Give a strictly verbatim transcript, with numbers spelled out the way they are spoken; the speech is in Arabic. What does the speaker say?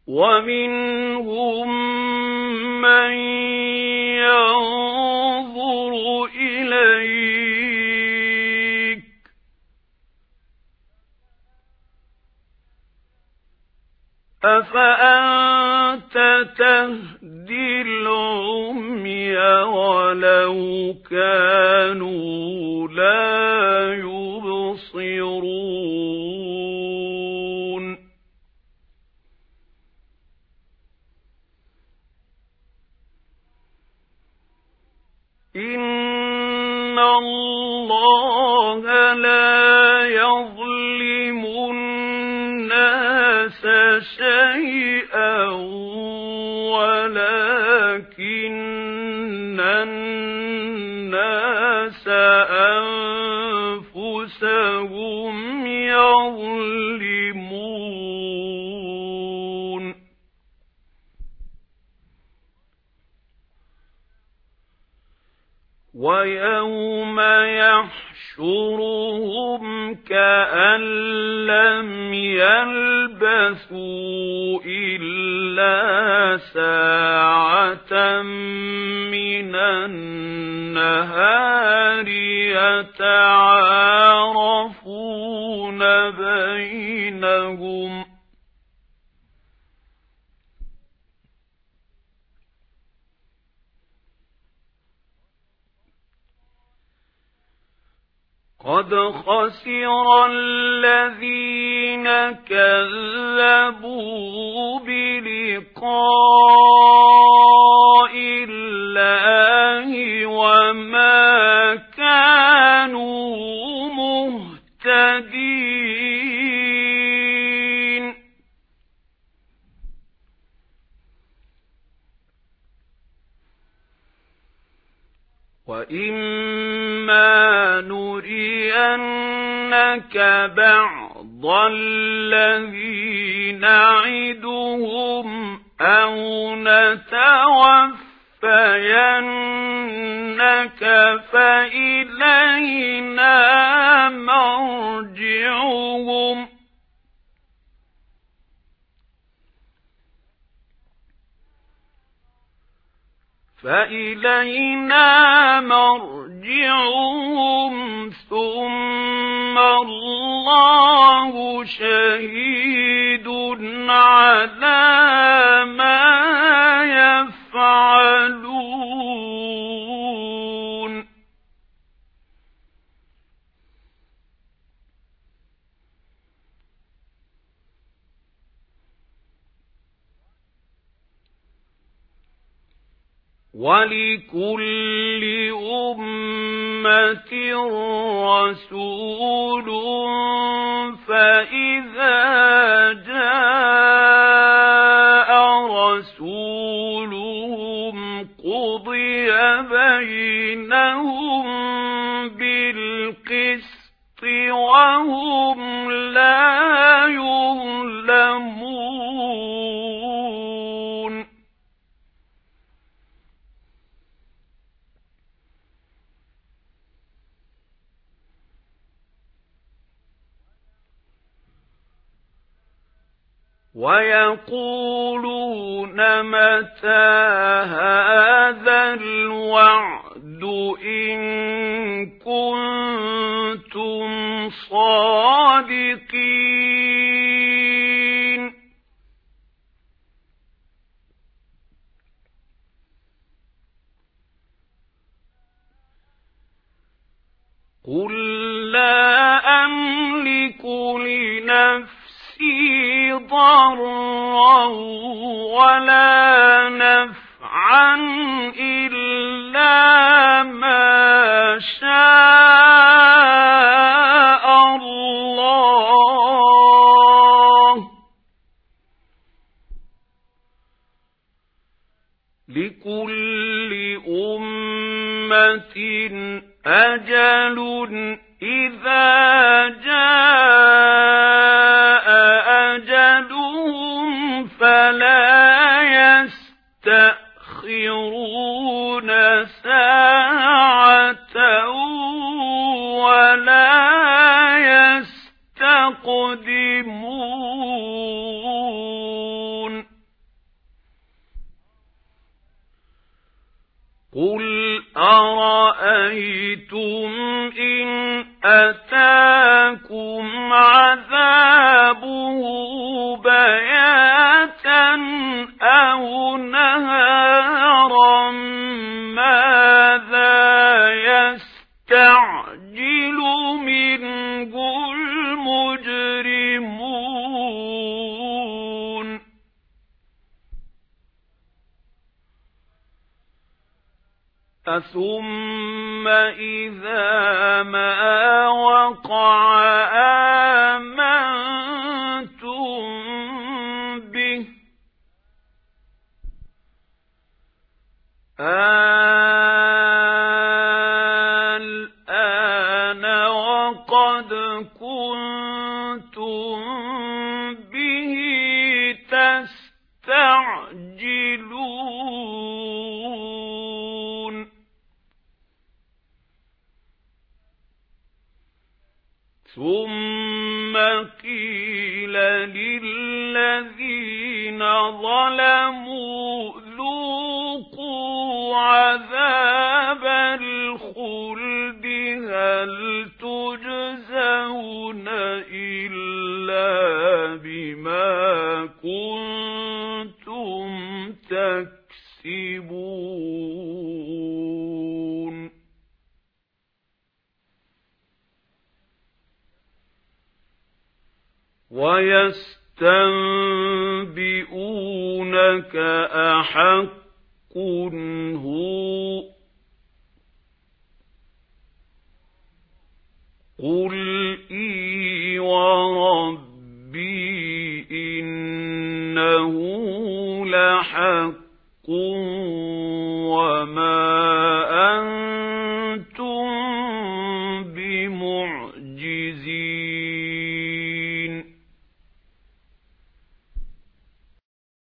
ومنهم من ينظر إليك أفأنت تهدي العمي ولو كانوا لا يبصرون إن الله لا يظلم الناس شيئا ولكن الناس أنفسهم يظلمون ويوم يحشرهم كأن لم يلبثوا إلا ساعة من النهار يتعارفون بينهم قد خسر الذين كذبوا بلقاء الله وما كانوا مهتدين وإما نرينك بعض الذي نعدهم أو نتوفينك فإلينا مرجعهم فإلينا مرجعهم ثم الله شهيد على ما يفعلون ولكل أمة رسول فإذا جاء رسولهم قضي بينهم بالقسط وهم لا يظلمون ويقولون متى هذا الوعد إن كنتم صادقين قل لا أملك لنفسي ضرا ولا نفعا إلا ما شاء الله لكل أمة أجل إذا جاء أجلهم فلا يستأخرون ساعة ولا يستقدمون قُلْ أَرَأَيْتُمْ إِنْ أَتَاكُمْ عَذَابُهُ بَيَاتًا أَوْ نَهَارًا مَاذَا يَسْتَعْجِلُ مِنْهُ الْمُجْرِمُونَ ثُمَّ إِذَا مَا وَقَعَ آمَنْتُمْ بِهِ الْآنَ وَقَدْ كُنْتُمْ بِهِ تَسْتَعْجِلُونَ ثُمَّ قِيلَ لِلَّذِينَ ظَلَمُوا ذُوقُوا عَذَابَ الْخُلْدِ هَلْ تُجْزَوْنَ إِلَّا بِمَا كُنتُمْ تَكْسِبُونَ وَيَسْتَنبِئُونَكَ أَحَقٌّ هُوَ قُلْ إِي وَرَبِّي إِنَّهُ لَحَقٌّ وَمَا